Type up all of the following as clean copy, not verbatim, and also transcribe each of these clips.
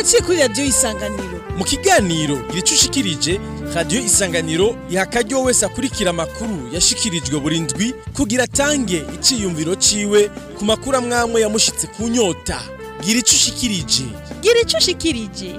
biciye kuri radiyo isanganiro. Mu kiganiro gira ushikirije radiyo isanganiro iha akaryo wese akurikira amakuru yashikirijwe buri ndwi kugira atange iciyumviro ciwe ku makuru amwamwe yamushitse ku nyota. Gira ushikirije. Gira ushikirije.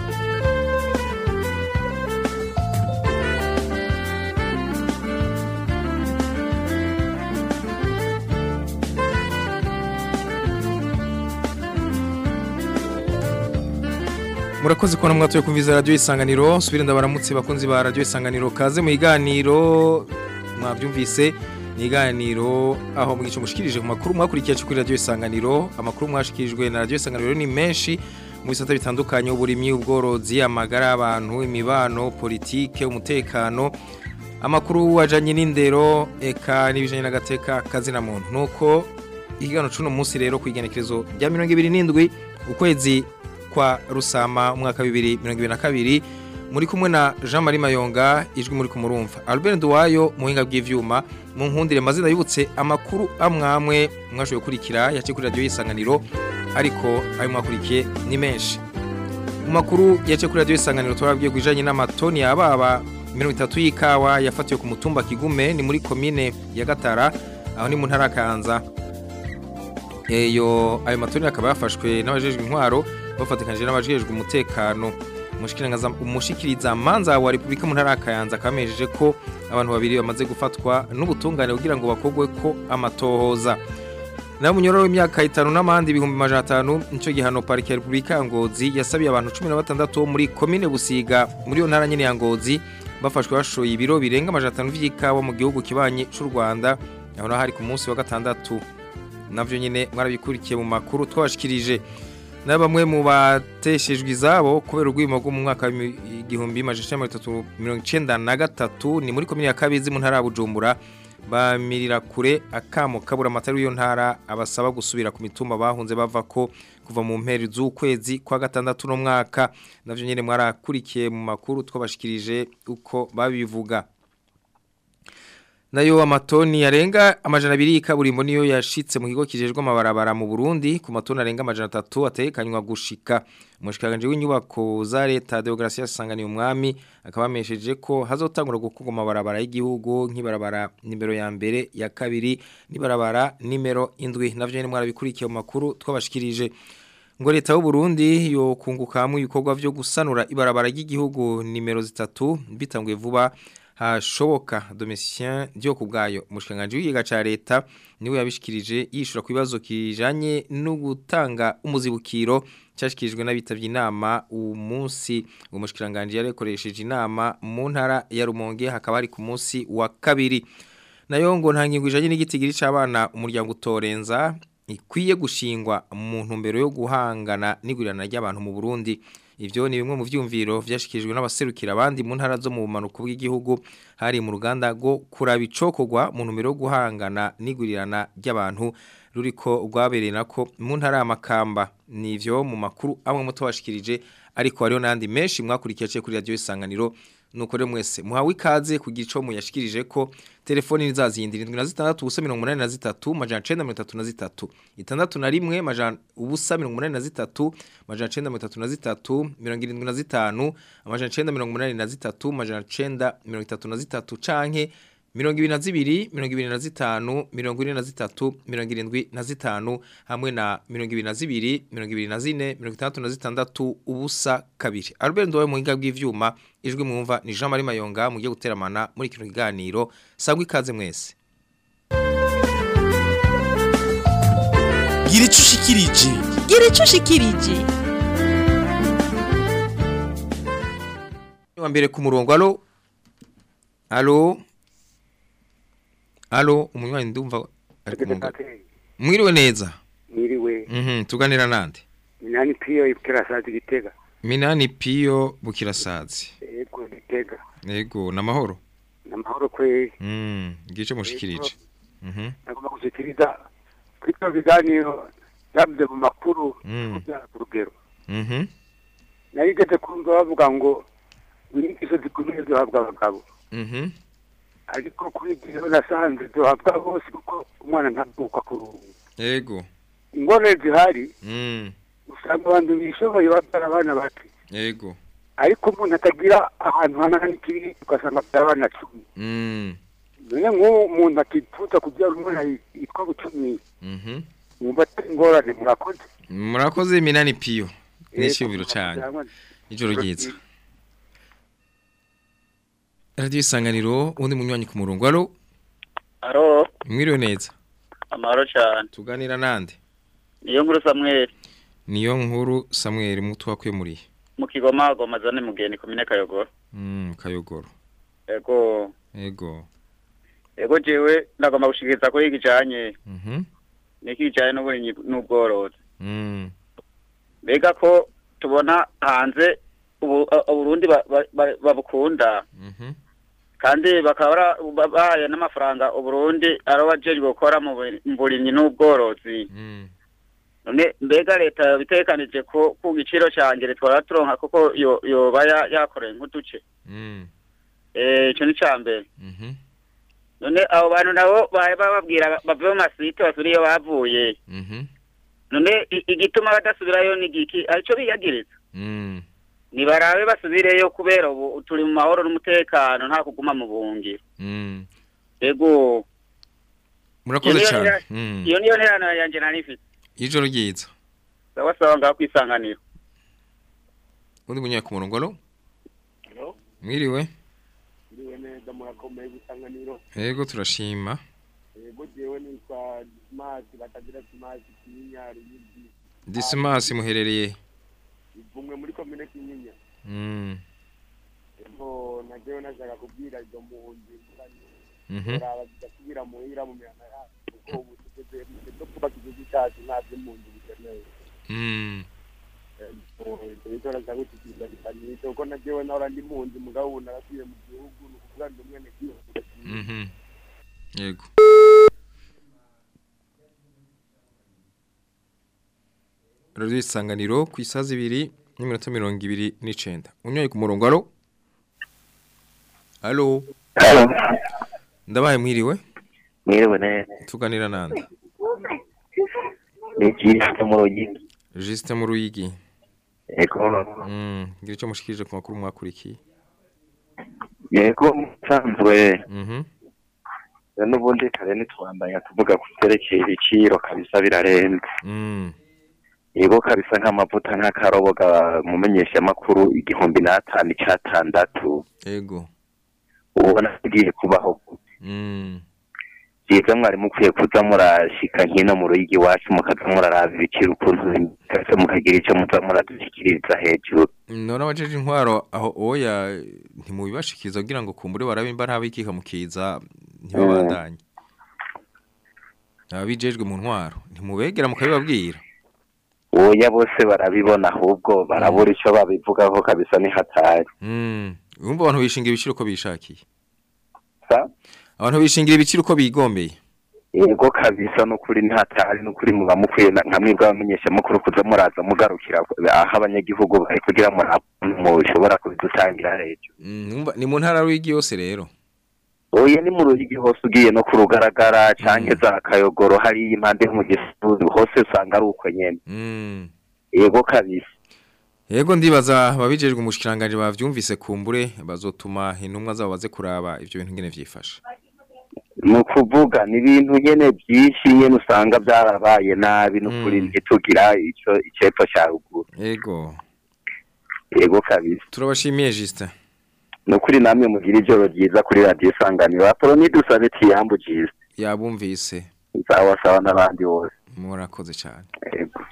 Murakoze kubona mwatoye kumviza radio isanganiro. Subire ndabaramutse bakunzi ba radio isanganiro, kaze mu iganiro mwabyumvise. Ni iganiro aho mugice mushikirije ku makuru mwakurikiye kuri radio isanganiro. Amakuru mwashikirijwe na radio isanganiro ni menshi mu bisata bitandukanye: uburimyi, ubworozi, amagara y'abantu, imibano, politike, umutekano, amakuru wajanye n'indero, eka n'ibijanye n'agateka kazi na muntu. Nuko igano cuno munsi rero kwigenekerezo rya 27 ukwezi kwa Rusama umwaka 2022 muri kumwe na Jean Marie Mayonga, ijwi muri kumurumva Albert Duwayo muhinga bw'ivyuma. Mu nkundire mazina yibutse amakuru amwamwe mwashoboye kurikira yace kuri radio isanganiro, ariko ayo mwakurikiye ni menshi. Mu makuru yace kuri radio isanganiro twabwiye kwijanye n'amatoni yababa 30 y'ikawa yafatiwe ku mutumba Kigume, ni muri commune ya Gatara, aho ni mu ntara Kanza. Ayo matoni akaba yafashwe n'abajejwe intwaro bafatikanyije n'abajejwe umutekano. Umushikiriza manza wa Republika mu ntara Kayanza kamejeje ko abantu babiri bamaze gufatwa n'ubutungane kugira ngo bakogwe ko amatohoza. Na munyororo w'imyaka 5 n'amandi 500 nico gihano parike ya Republika Ngozi yasabiye abantu 16 muri commune Busiga muri yo ntara nyene ya Ngozi bafashwe bashoye ibiro birenga 500 vy'ikawa mu gihugu kibanye c'u Rwanda, aho hari ku munsi wa gatandatu. Navyo nyene mwarabikurikiye mu makuru twashikirije. Na bamwe mu bateshejwe izabo kubera urwimo rwo mu mwaka 1393 ni muri komine ya Kabizi mu ntara ya Bujumbura, bamirira kure akamo kabura amatari w'iyo ntara abasaba gusubira ku mitumba bahunze bava ko kuva mu mperi z'ukwezi kwa gatandatu no mwaka. Navyo nyene mwarakurikiye mu makuru twabashikirije uko babivuga. Nayo amatoni yarenga 200 y'ikaburimbo niyo yashitse mu kigo kijejwe amabarabara mu Burundi, ku matoni arenga 300 atekanywa gushika. Umushikiranganje w'inyubako za leta Deogratias Sanganiye umwami akaba amesheje ko hazotangura gukorwa amabarabara y'igihugu nk'ibarabara nimero ya mbere, ya kabiri n'ibarabara nimero 7. Navyo nyene mwarabikurikiye mu makuru twabashikirije. Ngo leta y'u Burundi yo kungukamwe ibikorwa byo gusanura ibarabara ry'igihugu nimero 3 bitanguye vuba hashoboka. Domitien Dio kubgayo umushikanganje w'igiga ca leta niwe yabishikirije yishura ku bibazo kijanye no gutanga umuzibukiro cyashikirijwe n'abitavye inama umunsi umushikanganje yarekoresheje inama mu ntara ya Rumonge, hakaba ari ku munsi wa kabiri. Nayo ngo ntangingo ijanye n'igitigiri c'abana umuryango utorenza ikwiye gushingwa mu ntumbero yo guhangana n'igurirana ry'abantu mu Burundi. Ivyo ni bimwe mu vyumviro vyashikirijwe n'abaserukira abandi mu ntara zo mu bumanuko bw'igihugu hari mu ruganda rwo kurabicokogwa mu ntumbero yo guhangana n'igurirana ry'abantu ruriko rwabereye nako mu ntara ya Makamba. Nivyo mu makuru amwe muto washikirije, ariko hariho nandi menshi mwakurikiye kuri radio isanganiro. Nuko rero mwese muhawe ikaze kugira ico muyashikirije ko telefoni nizazindi 76 ubusa 933 majana 601 majana 933 75 majana 983 majana 933 canke 22 25 43 75 hamwe na 22 24 66 ubusa kabiri. Albert Ndoye mu hinga bw'ivyuma, ijwi mwumva ni Jean Marie Mayonga mugiye guteramana muri kino kiganiro. Sabwe ikaze mwese. Gira ushikirije. Gira ushikirije. Wa mbere ku murongo. Alo, umunywanyi ndumva ari ku murongo. Mwiriwe neza. Mwiriwe. Tuganira nande? Minani Pio Bukirasazi Gitega. Minani Pio Bukirasazi. Yego Gitega. Yego namahoro. Namahoro kwe. Gice mushikirije. Nagomba gushikiriza kwitwa biganiro yabye mu makuru kujya ku rugero. Narigeze kumva bavuga ngo winyigisho zikomeye zihabwa abagabo. Ariko kuri ibyo nasanze zihabwa bose kuko umwana ntavuka ku rungu. Yego. Ingone zihari usanga abantu bishoboye babyara abana bake yego ariko umuntu atagira ahantu hanana n'ikiri ugasanga abyara abana 10 none nk'umuntu akipfuza kubyara umwana yitwa Bucumi mwumva atari ingorane murakoze Minani Piyo n'ishyubiro cyane ijoro ryiza Radio Isanganiro undi munywanyi ku murongo alo mwiriwe neza amahoro cyane tuganira nande niyo nkuru Samuel mutu wakwemuriye mu Kigoma Gomazane mugeni komine Kayogoro Kayogoro ego jewe ndagomba gushikiriza ko igijanye n'ikijanye n'ubworozi mbega ko tubona hanze Uburundi babukunda kandi bakaba bahaye n'amafaranga Uburundi arabajeje gukora mu burimyi n'ubworozi none mbega leta bitekanije ko ku giciro cyangere twara turonka koko yoba yakoreye nk'uduce ico ni cyambere none abo bantu nabo baye bababwira bave mu masite basuriye bavuye none igituma badasubirayo ni giki arico biyagiriza nibarabe basubireyo kubera ubu turi mu mahoro n'umutekano nta kuguma mu buhungiro ego murakoze cyane iyo niyo nterano yanje narifite ijoro ryiza sawa ngaho kwisanganira undi munyaka ku murongo mwiriwe neza murakomeye gusanganiro yego turashima yego jewe nitwa Dismas batagira Dismas Kinyinya Ruyigi Dismas muherereye ivumwe muri komine Kinyinya ego najewe nashaka kubwira izo muhunzi barabasubira muhira mu myana ya kuko ubu tugeze mu kubaka igihugu cyacu ntabyo impunzi bikeneye ego nashaka kukigira bitaniye kuko najewe naho ndi impunzi mugabo narasubiye mu gihugu nukuvuga ndi umwene gihugu yego Radio Isanganiro ku isazi 2:29 unyoye ku murongo alo ndabaye mwiriwe neza tuganira nande Juste mu Ruyigi eko ngira cyo mushikije ku makuru mwakurikiye yego sanzwe n'ubundi kare nitwandanya tuvuga ku terekeye ibiciro kabisa birarenze yego kabisa nk'amavuta nk'akaroboga mumenyesha makuru 1500 yego ubona tugiye kubaho Yega mwari mukwiye kuza murashika nkino mu Ruyigi wacu mukaza muraraba ibiciro ukuntu kase mukagira icyo muza muradushyikiriza hejuru none abajeje intwaro aho oya ntimubibashikiriza kugira ngo kumbure barabimba ntabikika mukiza ntibabandanye abijejwe mu ntwaro ntimubegera mukabibabwira oya bose barabibona ahubwo barabura icyo babivugaho kabisa ni hatari urumva abantu bishingira ibiciro ko bishakiye abantu bishingira ibiciro ko bigombeye yego kabisa no kuri ntatari no kuri muba mukwiye nkamwe bwamenyesha makuru kuza muraza mugarukira aho abanyagihugu bari kugira mu ushobora kubidutangira hejuru ni mu ntara Ruyigi yose rero oya ni mu Ruyigi hose ugiye no kurugaragara canke za Kayogoro hari impande mu Gisozi hose usanga ari uko nyene yego kabisa yego ndibaza babijejwe umushikiranganje bavyumvise kumbure bazotuma intumwa zabo baze kuraba ivyo bintu ngene vyifasha nukuvuga ni ibintu nyene byinshi nyene usanga byarabaye nabi no kuri ntitugira ico icepfo cya ruguru yego kabisa turabashimiye Justin no kuri namwe mugira ijoro ryiza kuri Radio Isanganiro aporo nidusabe tiyambu Justin yabumvise sawa n'abandi bose murakoze cyane yego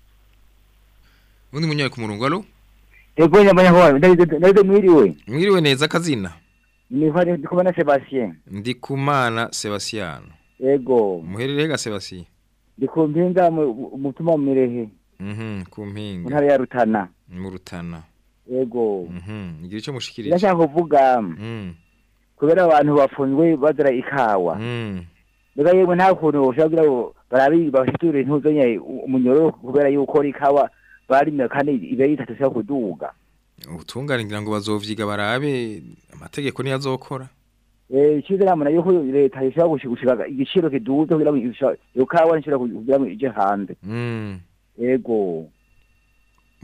undi munyaye ku murongo yego nyamanya ndabide mwiriwe neza kazina Ndikumana Sebastien. Ndikumana Sebastien. Yego. Muherereye ga Sebastien. Ndikumpinga mutuma mumirehe. Kumpinga. Ntara ya Rutana. Mu Rutana. Yego. Ngira icyo mushikirije. Ndashaka kuvuga. Kubera abantu bafunzwe bazira ikawa. Mbega yego nta kuntu ushagira barabi bashiture ntuzanye umunyoro kubera yuko ikawa bari kandi ibe yitatushaka kuduga. Utungane ngira ngo bazovyiga barabe amategeko ni yazokora ikizera amana yuko leta ishaka gushika igiciro kiduze kugira ngo yukawa nshira kugira ngo ije hanze yego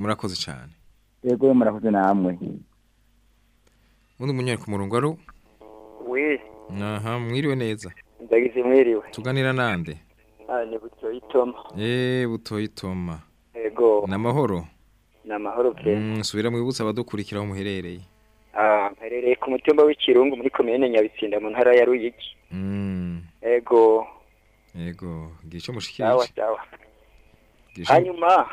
murakoze cyane yego murakoze namwe undi munyari ku murongo aro we aha mwiriwe neza ndagize mwiriwe tuganira nande ni butoyi Toma butoyi Toma yego namahoro pe subira mwibutsa abadukurikira aho muherereye mperereye ku mutumba w'Ikirungu muri komine Nyabitsinda mu ntara ya Ruyigi yego gico mushikirije sawa hanyuma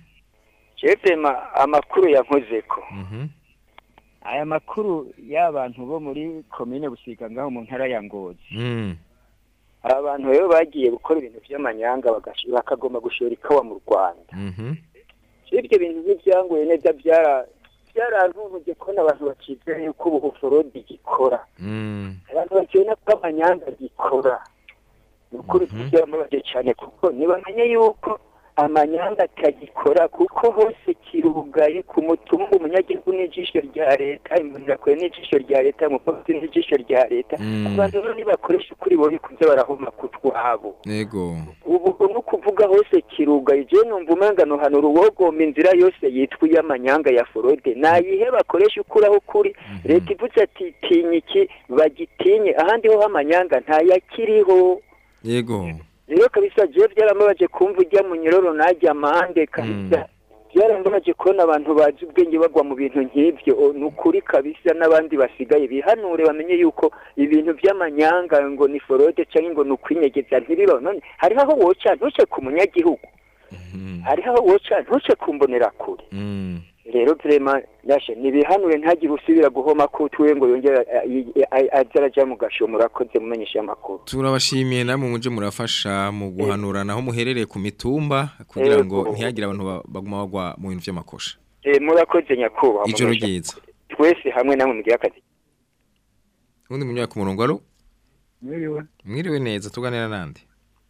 amakuru yankozeko aya makuru y'abantu bo muri komine Busiga ngaho mu ntara ya Ngozi abantu rero bagiye gukora ibintu by'amanyanga bakagomba gushora ikawa mu Rwanda ibyo bintu by'ibyangoye neza byarantuye ko n'abantu bakizeye yuko ubuforodi gikora abantu bakibona ko amanyanga gikora ni ukuri byaramubaje cyane kuko ntibamenye yuko amanyanga atagikora kuko hose kirugaye ku mutumba umunyagihugu n'ijisho rya leta imbonera kure n'ijisho rya leta umupolisi n'ijisho rya leta abantu rero nibakoresha ukuri bo bikuze barahuma ku twabo yego ubu no kuvuga hose kirugaye je numva umangano hano ruwogomba inzira yose yitwa y'amanyanga ya forode nayihe bakoresha ukuraho kuri leta ivuze ati tinyiki bagitinye ahandi ho amanyanga ntayakiriho yego rero kabisa je byaramubaje kumva ujya mu nyororo najya amande kabisa byarambaje kubona abantu bazi ubwenge bagwa mu bintu nk'ibyo nukuri kabisa n'abandi basigaye bihanure bamenye yuko ibintu by'amanyanga ngo ni forode cyangwa ngo nukwinyegeza ntibiro none hariho aho woca ntuce ku munyagihugu hariho aho woca ntuce kumbonera kure rero vrema yashe nibihanure ntagire usubira guhoma kutwe ngo yongera azaraja mu gashomora koze mumenyesha amakuru turabashimiye namwe muje murafasha mu guhanura naho muherereye ku mitumba kugira ngo ntihagire abantu baguma bagwa mu bintu by'amakosha murakoze nyakuba ijoro ryiza twese hamwe namwe mugiye akazi undi munyaka ku murongo aro mwiriwe neza tuganira nande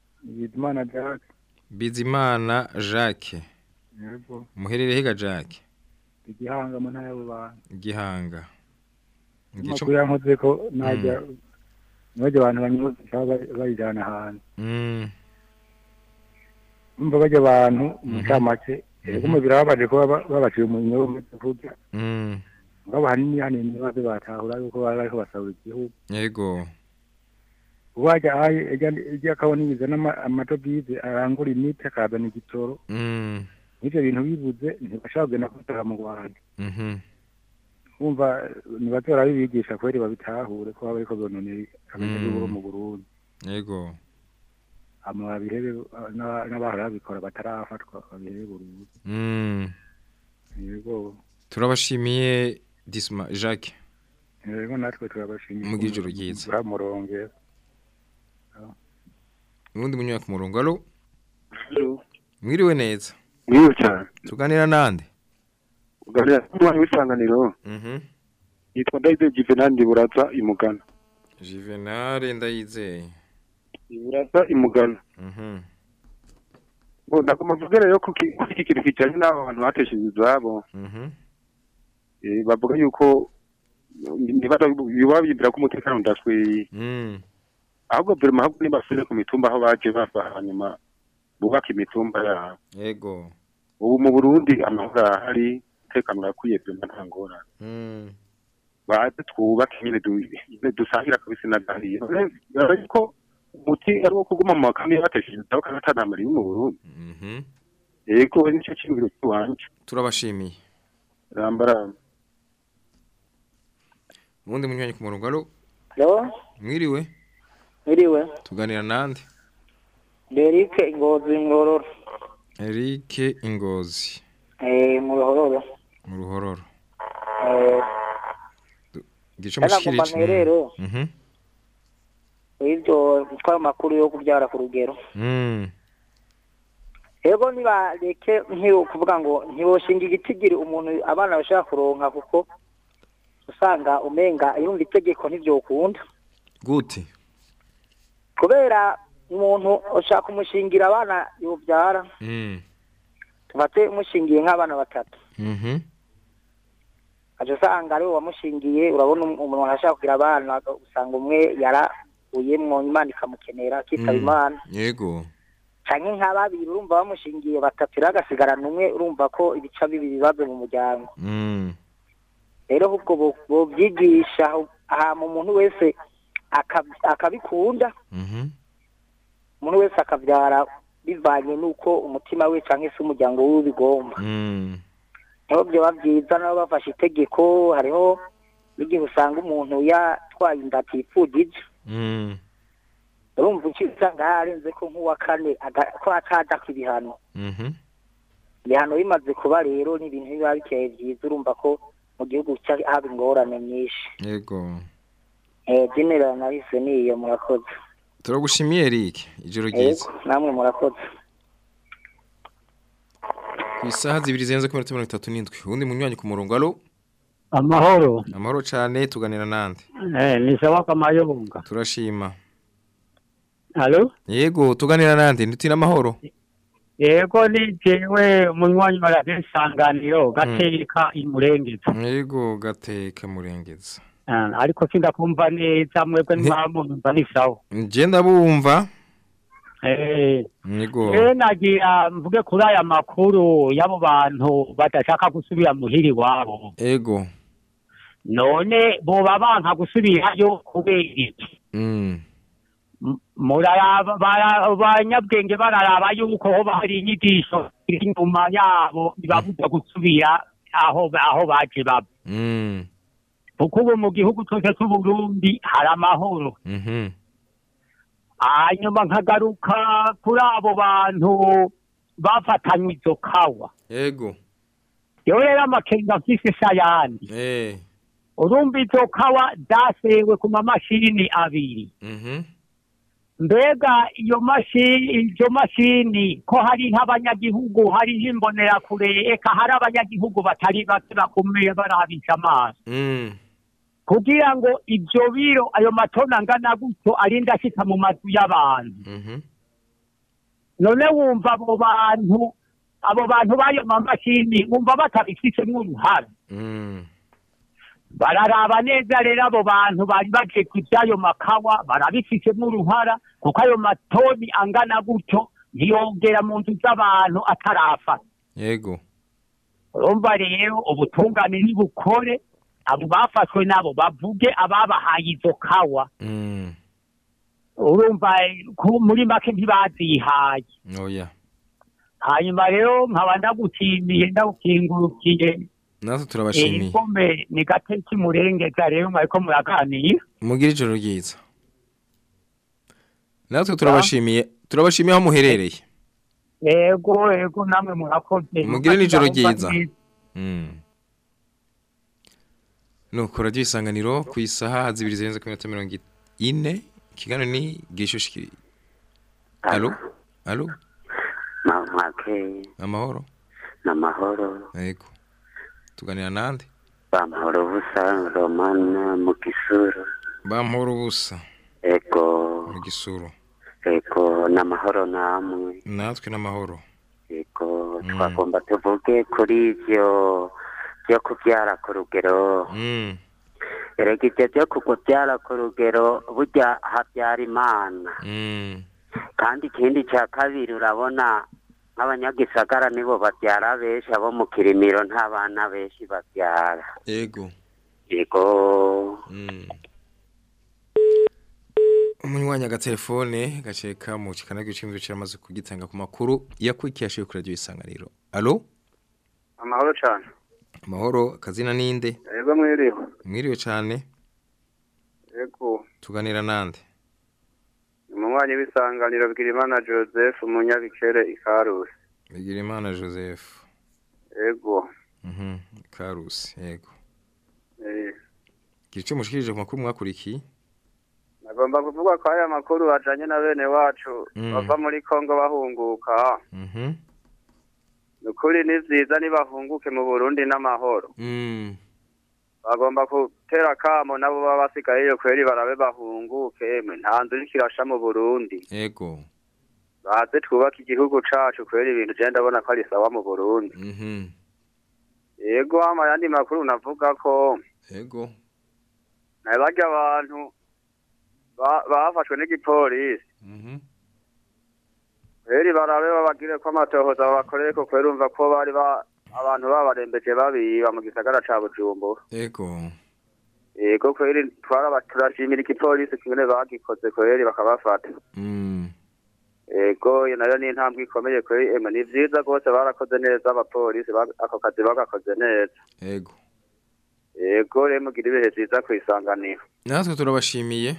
Bizimana Jacques yego muherereye higa Jacques Igihanga mu ntara y'Ububanza Igihanga Makuru yankoze ko najya abantu banyuze bayijana hanze umva bajya abantu mutamake kumwe birabaje ko babaciye mu nyobo muvuga ngabo hanini baze batahura yuko bariko basabura igihugu yego waje ejya kabona bizana amatobize arangura imiti akazana igitoro n'ibyo bintu bibuze ntibashaka kugenda kutara mu Rwanda umva nibatora bibigisha kweri babitahure ko bariko bonone abanyagihugu mu Burundi yego amabirebe n'abahora bikora batarafatwa babirebe Burundi yego turabashimiye Disma Jacques yego natwe turabashimiye mu gijoro ryiza buramuronge ubundi munyaka ku murongo alo mwiriwe neza mwiriwe cyane tuganira nande uganira n'umwana w'isanganiro yitwa Ndayizeye Juvenal Buraza imugana Juvenal Ndayizeye Buraza imugana bo ndakoma vuga rero ko iki kintu kijanye n'abo bantu batesheje izabo bavuga yuko biba ko umutekano ndaswe ahubwo birimo ahubwo nibasubire ku mitumba aho baje bava hanyuma bubaka imitumba yabo yego ubu mu Burundi amahoro ahari umutekano urakwiye byumva nta ngorane baze twubake nyine dusangira kabisa n'agahiriye ariko umuti ari wo kuguma mu makambi batesheje izabo kandi atanamara mu Burundi yego nicyo kintu cy'uwanje turabashimiye rambara ubundi munyanya ku murongo alo mwiriwe tuganira nande Eric Ingozi Ngororo Eric Ingozi mu Ruhororo gico mushikirije rero ibyo twara makuru yo kubyara ku rugero ego nibareke nkiyo kuvuga ngo ntiboshinga igitigiri umuntu abana bashaka kuronka kuko usanga umenga yumva itegeko ntivyokunda gute kubera umuntu ushaka umushingira abana yobyara tubate umushingiye nk'abana batatu aje usanga ari wamushingiye urabona umuntu ashaka kugira abana usanga umwe yarayemwo Imana ikamukenera kitaba Imana yego canke nka babiri urumva bamushingiye batatu agasigarana umwe urumva ko ibica bibiri bibazo mu muryango rero ubwo bo byigisha aha mu muntu wese akabikunda umuntu wese akavyara bivanye nuko umutima we canke se umuryango we bigomba niho byo bavyiza nabo bafashe itegeko hariho n'igihe usanga umuntu yatwaye inda atifujije urumva usanga yarenze ko nk'uwa kane ko ataja kw'ibihano ibihano bimaze kuba rero ni ibintu biba bikeye vyiza urumva ko mu gihugu haba ingorane nyinshi yego general nahise niyo murakoze turagushimiye Eric ijoro ryiza namwe murakoze ku isaha 2:37 ubundi munywanyi ku murongo alo amahoro cyane tuganira nande ni sawa kamayobunga turashima alo yego tuganira nande nditira amahoro yego ni jewe munywanyi barasanganiro gateka imurengeza yego gateka murengeza ariko sindakumva neza mwebwe mwamumva ni sawa nje ndabumva yego nagira mvuge kuri aya makuru y'abo bantu badashaka gusubira muhiri wabo yego none boba banka gusubirayo kubera iki abanyabwenge bararaba yuko hoba hari inyigisho inyuma yabo bibabuza gusubira aho baje baba kuko ubu mu gihugu cyose cy'Uburundi hari amahoro hanyuma nkagaruka kuri abo bantu bafatanywe izo kawa yego yewe rero amakenga mfise sayandi urumva izo kawa zasewe ku mamashini abiri mbega iyo mashini ko hari nk'abanyagihugu hari nk'imbonerakure eka hari abanyagihugu batari bake bakomeye barabisha amaso kugira ngo ibyo biro ayo matona angana gutyo arinda ashika mu mazu y'abantu none wumva abo bantu b'ayo mamashini wumva batabifitemo uruhare bararaba neza rero abo bantu bari baje kuby'ayo makawa barabifitemo uruhara kuko ayo matoni angana gutyo ntiyongera mu nzu z'abantu atarafata yego urumva rero ubutungane nibukore abo bafashwe nabo bavuge ababahaye izo kawa urumva muri make ntibazihaye oya hanyuma rero nkaba ndagukingurukiye natwe turabashimiye ingome ni gateki murengeza rero mwariko muraganira mugira ijoro ryiza natwe turabashimiye aho muherereye yego namwe murakoze mugira n'ijoro ryiza nuko radio isanganiro ku isaha 2:40 kigano ni gishushikiri allo mamake amahoro yego tuganira nande bamahoro busa romana mu gisuru bamahoro busa ego mu gisuru ego namahoro namwe natwe namahoro ego twagomba tuvuge kuri ivyo byo kubyara ku rugero erega ibyo byo kubyara ku rugero burya habyara imana kandi ikindi cya kabiri urabona nk'abanyagisagara nibo babyara benshi abo mu kirimiro nta bana benshi babyara yego umunywanyi agatelefone gaceka mu kikana gicimviro cyamaze kugitanga ku makuru yakwikiyashiye kuri radio isanganiro allo amahoro cyane amahoro kazina ninde yego mwiriwe cyane yego tuganira nande umunywanyi w'isanganiro Bigirimana Joseph umunyabikere ikarusi Bigirimana Joseph yego ikarusi yego gice mushikirije ku makuru mwakurikiye nagomba kuvuga ko aya makuru ajanye na bene wacu bava muri Kongo bahunguka nukuri ni vyiza nibahunguke mu Burundi n'amahoro bagomba gutera kamo nabo baba basigaye kweri barabe bahunguke nta nzu kirasha mu Burundi yego baze twubaka igihugu cacu kweri ibintu je ndabona ko ari sawa mu Burundi yego amayandi makuru navuga ko yego nabaga abantu bafashwe n'igipolisi Eri barabe babagire ko amatohoza bakorere ko kwerumva ko bari abantu babarembeje babiba mu gisagara ca Bujumbura. Yego kweri turashimira igipolisi kimwe bagikoze kweri bakabafata. Yego nayo ni intambwe ikomeye kweri ni vyiza gose barakoze neza abapolisi ako kazi bagakoze neza. Yego rero mugira ibihe vyiza kwisanganira. Natwe turabashimiye.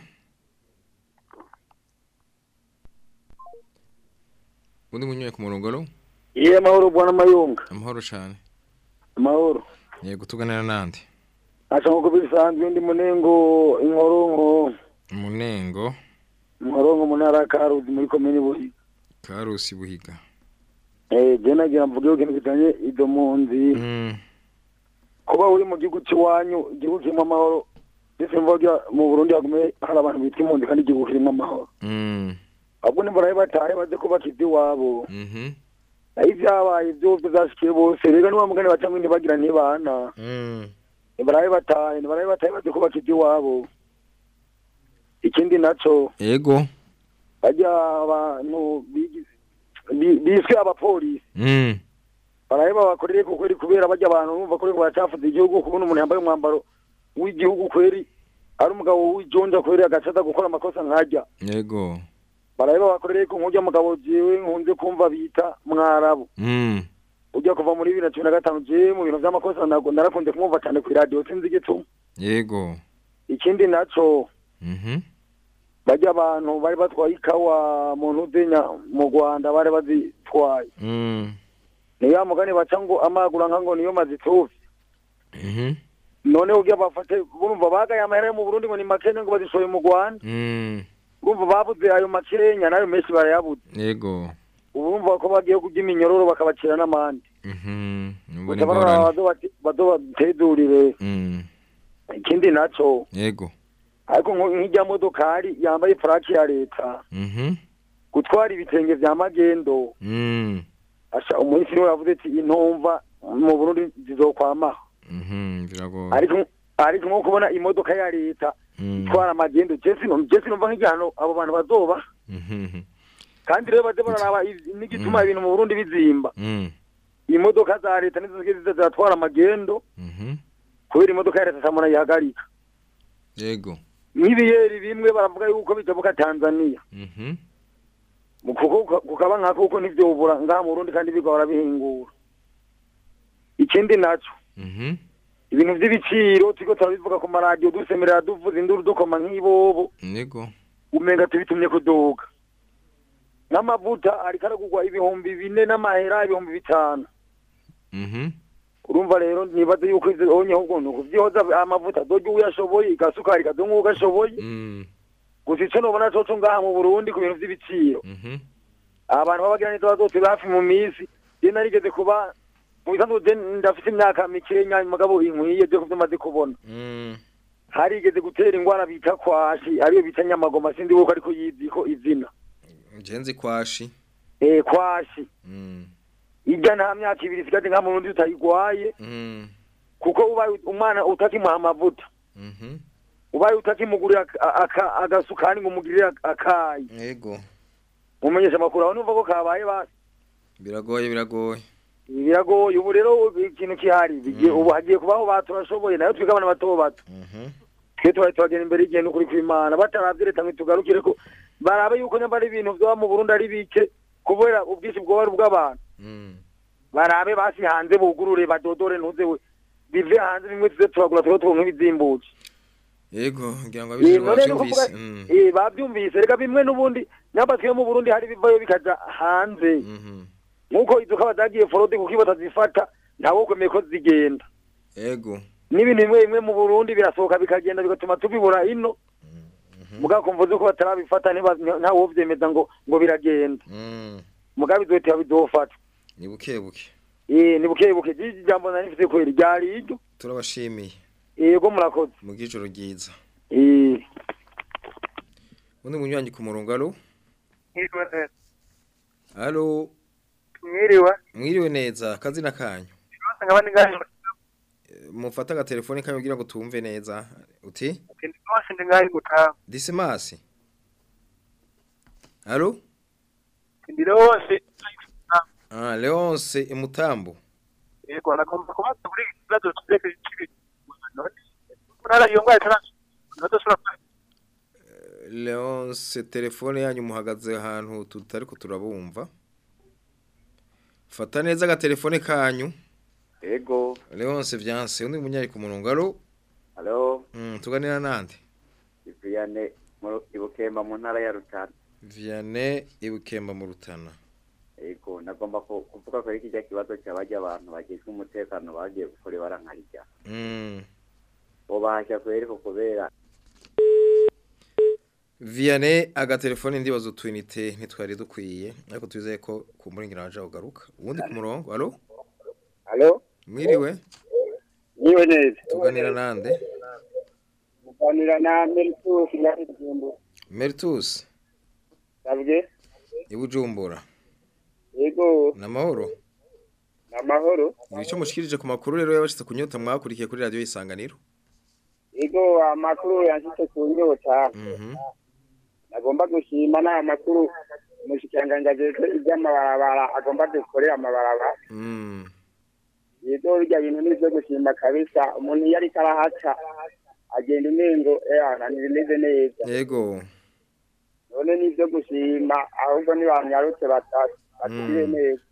Undi munyoye ku murongo ro? Mahoro bwana Mayunga. Amahoro cyane. Mahoro. Yego tuganira nande. Acha nko bisanzwe ndi Munengo Inkoronko. Munengo. Inkoronko munara Karusi muri komine Buhiga. Karusi Buhiga. Je nagira mvuge ko kitanye idomunzi. Kuba uri mu gihugu cy'iwanyu igihugu kirimo amahoro. Ndetse mvuga mu Burundi hagume hari abantu bitwa impunzi kandi igihugu kirimo amahoro. Ahubwo ni baraye bataye baze kubaka iby'iwabo. Ibyabaye byose byashikiye bose rero niba mugane bacamwe ntibagira ntibana. Baraye bataye baze kubaka iby'iwabo. Ikindi naco yego bajya abantu biswe abapolisi. Baraye babakoreye ko kweri kubera bajya abantu bumva ko bacafuza igihugu kubona umuntu yambaye umwambaro w'igihugu kweri ari umugabo w'ijonja kweri agacada gukora amakosa nkajya. Yego baraye babakoreye ko nkujya mugabo jewe nkunze kumva bita mwarabu. Ujya kuva muri 2015 je mu bintu by'amakosa narakunze kumva cyane ku radio sinzi gituma. Yego ikindi naco bajya abantu bari batwaye ikawa mu ntudenya mu Rwanda bari bazitwaye. Niyo mugani baca ngo amagura nkango niyo mazitufi. None ujya bafate urumva bagaye amahera mu Burundi ngo ni makene ngo bazishoye mu Rwanda. Urumva babuze ayo makenya nayo menshi barayabuze. Yego urumva ko bagiye kujya iminyororo bakabacira n'amande. Badobatedurire. Ikindi naco yego ariko nk'ijya modokari yambaye plaque ya leta gutwara ibitenge vya magendo asha umunsi niwe yavuze ati intomva mu Burundi zizokwama ariko nko kubona imodoka ya leta itwara magendo Jesse numva nk'ijyano abo bantu bazoba kandi rero baje baraba n'igituma ibintu mu Burundi bizimba imodoka za leta nizo zizatwara magendo kubera imodoka ya leta samona yihagarika. Yego n'ibiyeri bimwe baravuga yuko bitabuka Tanzania. Kukaba nkako uko nivyo ubura ngaha mu Burundi kandi bigora bihingura. Ikindi naco ibintu by'ibiciro tiko turabivuga ku maradio dusemerera duvuza induru dukoma nk'ibobo. Yego umenga tubitumye kuduga n'amavuta ari karagurwa 4,000 n'amahera 5,000. Urumva rero nibaze yuko onye ahubwo no kuvyoza amavuta dojo uyashoboye igasukari kadongo gashoboye. Gusa ico nobona coco ngaha mu Burundi ku bintu vy'ibiciro. Abantu babagira nito bazote bafi mu misi je narigeze kuba mu bisanzwe je ndafite imyaka mikenya mugabo inkwiye je kuvyamaze kubona. Harigeze gutera ingwara bita kwashi ariyo bita nyamagoma sindi uko ariko yiziko izina. Jenzi kwashi. Kwashi. Ijya nta myaka 2 sigaje nka mu Burundi utayigwaye. Kuko ubaye umwana utakimuha amavuta. Ubaye utakimugurira agasukani ngo mugirira akayi. Yego umenyesha makuru aho numva ko kabaye basi. Biragoye ubu rero ikintu kihari bigiye ubu hagiye kubaho baturashoboye nayo twigabana bato bato. Twe twagenda imbere igihe no kuri kwimana bataravyereta ngo tugarukire ko barabe yuko nyambara ibintu byo mu Burundi ari bike kubera ubwisi bwo bari bw'abantu. Barabe basi hanze bugurure badodore ntuzewe bive hanze bimwe tuze turagura two nk'ibizimbutse. Yego ngira ngo abyumvise. Babyumvise reka bimwe n'ubundi nyabatwe mu Burundi hari bivayo bikaja hanze. Nkuko izo kabadagiye forode kukibota zifata ntawo kwemeye ko zigenda. Yego n'ibintu bimwe mu Burundi birasohoka bikagenda bigatuma tubibura ino. Mugakomvuze ko batarabifata ntawo vyemeza ngo biragenda. Mugabe zote abidofata. Ni bukebuke. Ni bukebuke jambo nanifite kweri ryari iryo. Turabashimiye. Yego murakoze. Mu gijoro ryiza. Undi munywanyi ku murongo alo? Alo. Mwiriwe neza kazina kanyu. Mufata ga telefone kanyu kugira ngo tumve neza. Uti? Ndi ngahi gutaha. Disimasi. Alo? Leonce. Leonce Imutambo. Yego nagomba kubaza kuri ikibazo cy'ibyo none. Nara yongwa cyane. Leonce telefone yanyu muhagaze ahantu tutari ko turabumva. Fata neza ga telefone kanyu. Yego. Leonce Vyanse undi munyari ku murongo. Allo. Tuganira nande? Vianney Ibukemba mu ntara ya Rutana. Vianney Ibukemba mu Rutana. Yego nagomba kuvuga ko iki kibazo cyabajya abantu bagizwe umutekano bagiye gukora barankarija. Obahasha kweri ko kubera Vianney agatelefone ndibazo twinite ntitwari dukwiye ariko twizeye ko ku muringira waje ugaruka. Ubundi ku murongo. Allo? Allo? Mwiriwe? Niwe neza. Tuganira nande? Muganira na Meritus ya Bujumbura. Meritus. Sabwe? Ibujumbura. Yego. Namahoro. Namahoro. Nico mushikirije ku makuru rero yabashitse kunyota mwakurikiye kuri radio Isanganiro. Yego amakuru yanshitse kunyota. Nagomba gushima na amakuru mushikanganje iby'amabarabara agomba dukorera amabarabara. Yego bijya bintu nizo gushima kabisa umuntu yari karahaca agenda imengo bimeze neza. Yego. None nivyo gushima ahubwo ni banyarutse batire neza.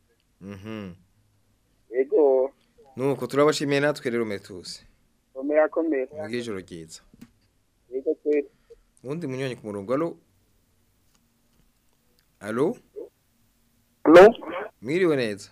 Yego. Nuko turabashimiye natwe rero Metusi. Komera. Ngijoro ryiza. Yego kweri. Undi munyonyi ku murongo. Allo? Mwiriwe neza.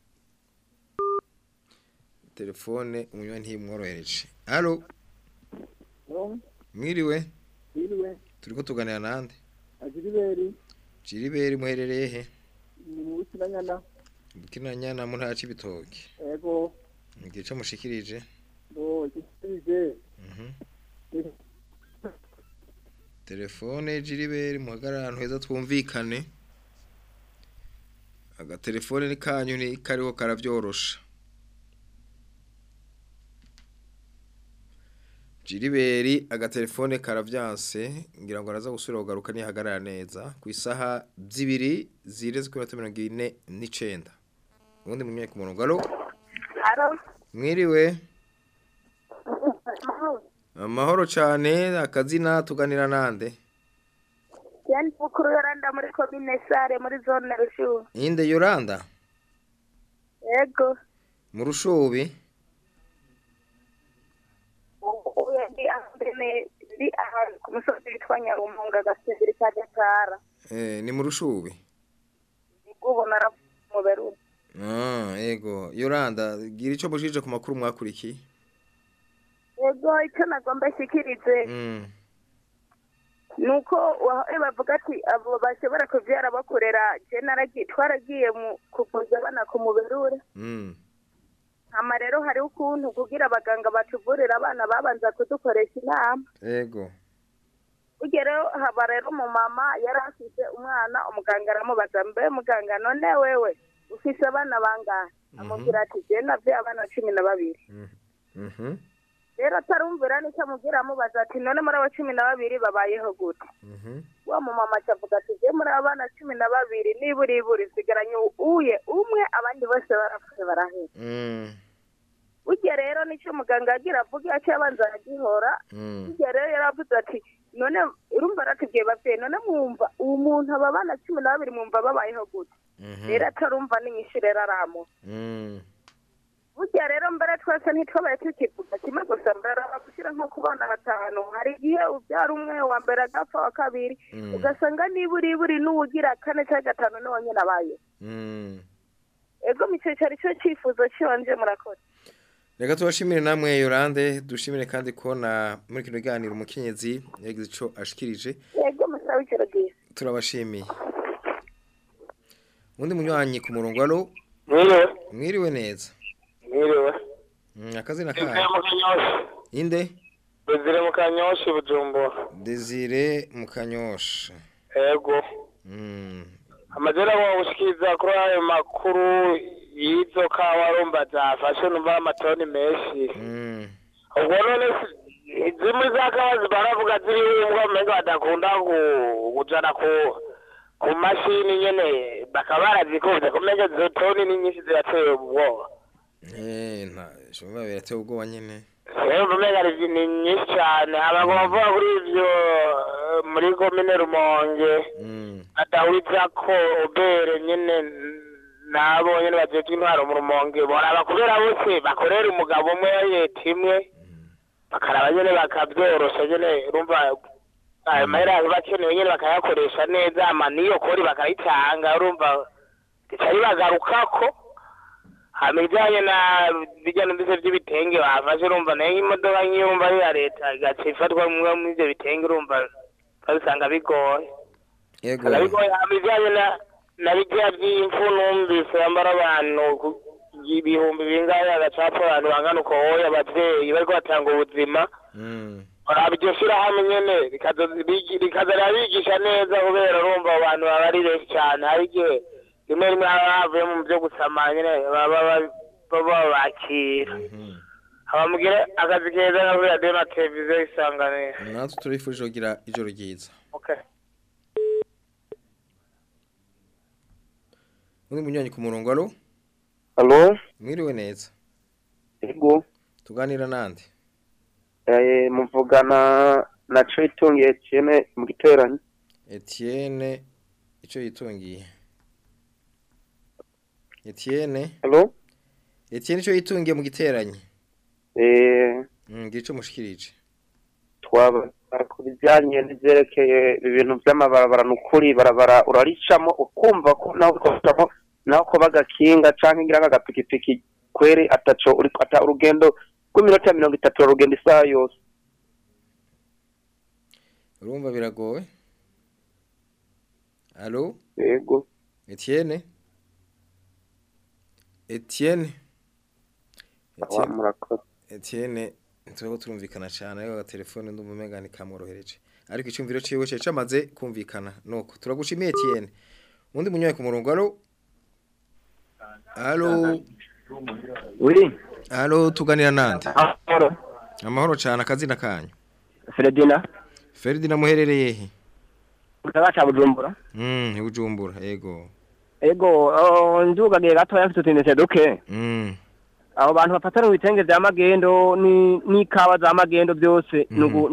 Telefone umunywa ntimworohereje. Allo? Mwiriwe? Turiko tuganira nande? Jiriberi muherereye he? Mu Kinanyana. Kinanyana mu ntara c'ibitoki. Yego. Ngice mushikirije. Gishikirije. Telefone Jiriberi muhagarara heza twumvikane. Agatelefone ni kanyu ni kariho karavyorosha. Jiriberi agatelefone karavyanse ngira ngo araza gusubira kugaruka ni hagarara neza ku isaha 2 zireze kuri 49. Ubundi munyeye ku murongo. Allo? Mwiriwe? Amahoro cyane akazina tuganira nande? Yani bukuru Yoranda muri commune Sare muri zone Rushubi. Inde Yoranda? Yego. Mu Rushubi? Ndi ahantu ku musozi witwa Nyarumunga gasezeri ka Gatara. Ni mu Rushubi? Ubona mu Berundi. Yego. Yoranda gira ico mushije ku makuru mwakurikiye? Yego icyo nagomba shikirize. Nuko bavuga ati abo bashobora kuvyara bakorera je twaragiye mu kuvuza abana ku muberure. Hama rero hari ukuntu kugira abaganga batuvurira abana babanza kudukoresha inama. Yego. Ugero haba rero mu mama yarafise umwana umuganga aramubaza mbe muganga none wewe ufise abana bangahe? Amubwira ati je navye abana 12. Rero tarumvira ni cyamubwira amubaza ati none muri abo 12 babayeho gute? Wa mu mama cyavuga ati je muri abana 12 niburi sigaranye uye umwe abandi bose barapfuye barahera. Ujye rero nicyo muganga agira avuga cyabanza agihora. Ujye rero yaravuze ati none urumva ratubwiye bavye none mwumva umuntu ababana 12 mwumva babayeho gute? Rero atarumva n'inyishire raramo. Ujya rero mbere twese ntitwabaye tukivuga kimwe gusa mbere bagushira nko kubana batanu hari gihe ubyara umwe wa mbere agapfa wa kabiri ugasanga niburi n'ugira kane cyangwa gatanu none nabaye. Ego mico cyari cyo cyifuzo cyonje murakora. Reka tubashimire namwe Yorande dushimire kandi ko na muri kino ganiro umukenyezi yagize ico ashikirije. Yego musabe cyorogiye. Turabashimiye. Undi munywanyi ku murongo. Allo? Mwiriwe neza. Mwiriwe. Akazina kahe? Inde? Desire Mukanyosha Bujumbura. Desire Mukanyosha. Yego. Amajera wa ushikiza kuri ayo makuru yizo kawarumba zafashe numva amatoni menshi. Ubwo none zimwe zakabazi baravuga ziri ngo menga badakunda kujana ku mashini nyene bakaba barazikuze kumenya izo toni ni nyinshi zirateye ubwoba nta shobora birateye ubwoba nyene rero umenya ni nyinshi cyane abavuga kuri ivyo muri komine Rumonge adawita ko ubere nyene nabo nyene bajeje intwaro mu Rumonge boraba kubera bose bakorera umugabo umwe yetimwe bakaraba nyene bakabyorosha nyene urumva ayo mahera bakeneye nyene bakayakoresha neza amaniyo kori bakayitanga urumva bitari bagarukako hamijanye na bijyana ndetse by'ibitenge bafashe urumva nayo imodoka nk'iyumva ari ya leta igacifatwa mu ivyo bitenge urumva basanga bigoye yego bigoye hamijanye na bijya by'imfu numvise bambara abantu ibihumbi bingahe agacapfa abantu bangana uko hoya abavyeyi bariko batanga ubuzima barabiryo shirahamwe nyene rikaza bigisha neza kubera urumva abantu baba ari benshi cyane hari igihe rimwe rimwe bavuye mu byo gusama nyene baba bakira abamugire akazi keza kuri radio na televiziyo Isanganiro natwe turifuje kugira ijoro ryiza okay Undi munywanyi ku murongo alo Alo mwiriwe neza Ego tuganira nande muvugana na Citungiye Etienne mu giteranyo Etienne ico yitungiye Etienne Alo Etienne ico yitungiye mu giteranyo ngico mushikirije twaba kubijyanye n'ivyerekeye ibintu by'amabarabara n'ukuri barabara uraricamo ukumva ko naho ukotamo naho ko bagakinga canke ngira agapikipiki kwere ataco uri ata urugendo rw'iminota 30 urugendo isaha yose urumva biragoye Allo yego Etienne Etienne ntuko turumvikana cyane ariko telefone ndumumega ni kamorohereje ariko icyumviro ciwe cece amaze kumvikana nuko turagushimiye Etienne undi munyoye ku murongo allo Oui allo tuganira nande amahoro cyane akazina kanyu Ferdina muherereye he Utabacha Bujumbura Bujumbura ego ndugagiye gato yafite utinese duke abo bantu bafatana ubitenge bya magendo ni kawa za magendo byose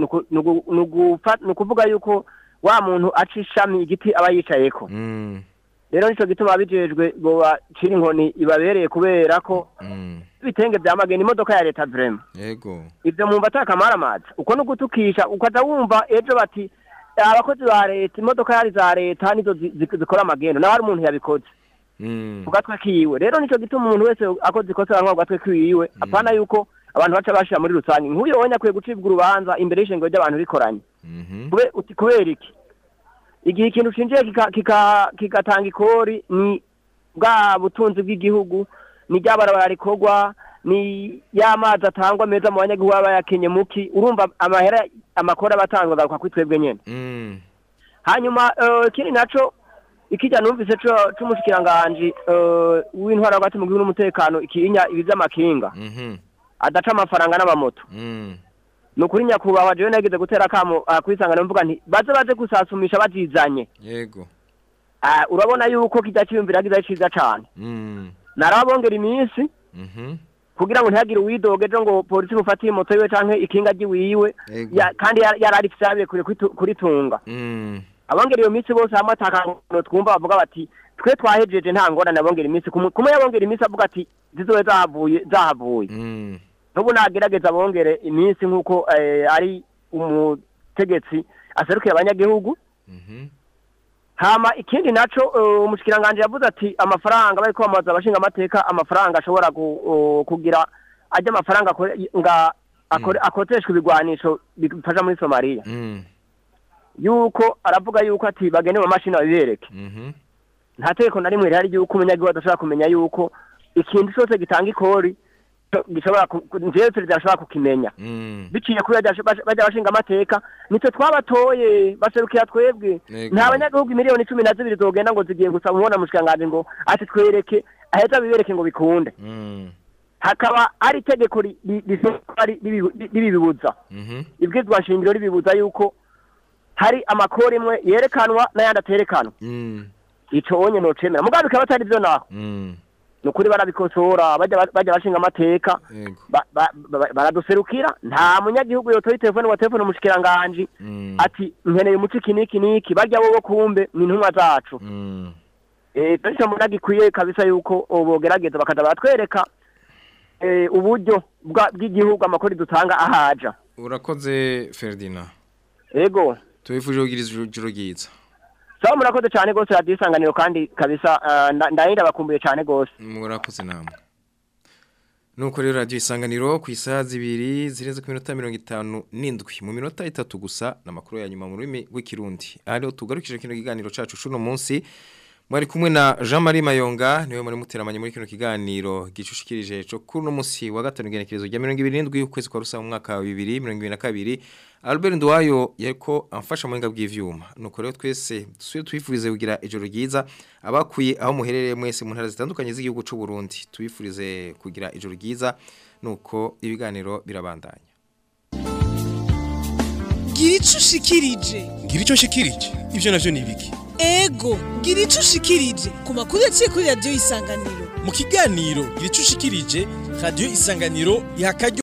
nukuvuga yuko wa muntu acishami igiti aba yicayeko rero nico gituma bijejwe ngo bacira inkoni ibabereye kubera ko ibitenge bya magendo imodoka ya leta vraiment yego ivyo mu batakamara amazi uko no gutukisha ukaza wumva ejo bati abakozi ba leta imodoka yari za leta nizo zikora magendo naho ari umuntu yabikoze ugatwe kiwe rero nico gituma umuntu wese akoze ikosa nko ugatwe kiwe apana yuko abantu baca bashira muri rusangi nkuyo wonya kwe gucibwa urubanza imbere y'ishengo ry'abantu bikoranye kube uti kubera iki igihe ikintu shinjiye kigatanga ikori ni bwa butunzi bw'igihugu ni ryabarabara rikorwa ni yamazi atangwa meza mu banyagihugu baba yakenye muki urumva amahera amakora batangwa garuka kwitwebwe nyene hanyuma kiri naco ikijya numvise cy'umushikiranganje w'intwara hagati mu gihugu n'umutekano ikinya iby'amakinga adaca amafaranga n'amamoto nukuri nyakubahwa jewe nagize gutera kamo kwisangana mvuga nti baze gusasumisha bazizanye yego urabona yuko kidaciyumvira kizaciza cyane narabongera iminsi kugira ngo ntihagire uwidoge ejo ngo polisi mufatiye moto yiwe canke ikinga ryiwiwe kandi yararifyabiye kuritunga abongera iyo minsi bose hamwe atakano twumva bavuga bati twe twahejeje nta ngorane abongera iminsi kumwe yabongera iminsi avuga ati zizowe zahavuye n'ubu nagerageza abongere iminsi nk'uko ari umutegetsi aserukiye abanyagihugu hama ikindi naco umushikiranganje yavuze ati amafaranga bariko bamaza abashinga amateka amafaranga ashobora kugira ajya amafaranga akoteshwa ibigwanisho bifasha muri Somalia yuko aravuga yuko ati bagene mu mashini babibereke nta tegeko na rimwe rihari yuko umunyagihugu adashobora kumenya yuko ikintu cyose gitanga ikori gishobora njyewe tudashobora kukimenya biciye kuri bajya bashinga amateka nitwe twabatoye baserukira twebwe nta banyagihugu miliyoni 12 zogenda ngo zigiye gusaba ubona mushikanganje ngo ati twereke aheza bibereke ngo bikunde hakaba ari tegeko ribibuza ibwizwa shingiro ribibuza yuko hari amakori imwe yerekanwa n'ayandi aterekanwa ico onye no cemera mugabe bikaba atari byo naho nukuri barabikosora bajya bashinga amateka baraduserukira nta munyagihugu yotoye telefone wa telefone umushikiranganje ati nkeneye umuci kiniki bajya bo kumbe ni ntumwa zacu Pesha munagikwiye kabisa yuko bogerageza bakaza batwereka uburyo bw'igihugu amakori dutanga ahaja. Urakoze Ferdinand. Ego. Tubifuje kugira ijoro ryiza. Sawa murakoze cyane gose radio isanganiro kandi kabisa ndahira bakumbuye cyane gose. Murakoze namwe. Nuko rero radio isanganiro ku isaha 2 zirenze ku minota 57 mu minota 3 gusa namakuru ya nyuma mu rurimi rw'ikirundi. Ari tugarukije kino kiganiro cacu cuno munsi. Mwari kumwe na Jean-Marie Mayonga niwe muri muteramanye muri kino kiganiro gicushikirije cyo kuri no musi wa gatanu genekerezo rya 27 ukwezi kwa rusa mu mwaka wa 2022 Albert Ndwayo yariko amfasha mu hinga bw'ivyuma nuko rero twese dusuye twifurize kugira ijoro ryiza abakuye aho muherereye mwese mu ntara zitandukanye z'igihugu cy'u Burundi twifurize kugira ijoro ryiza nuko ibiganiro birabandanya Girico shikirije ivyo navyo nibiki Ego, giricho shikirije ku makuru yaciye kuri radio isanganiro. Mu kiganiro giricho shikirije radio isanganiro ihakajyo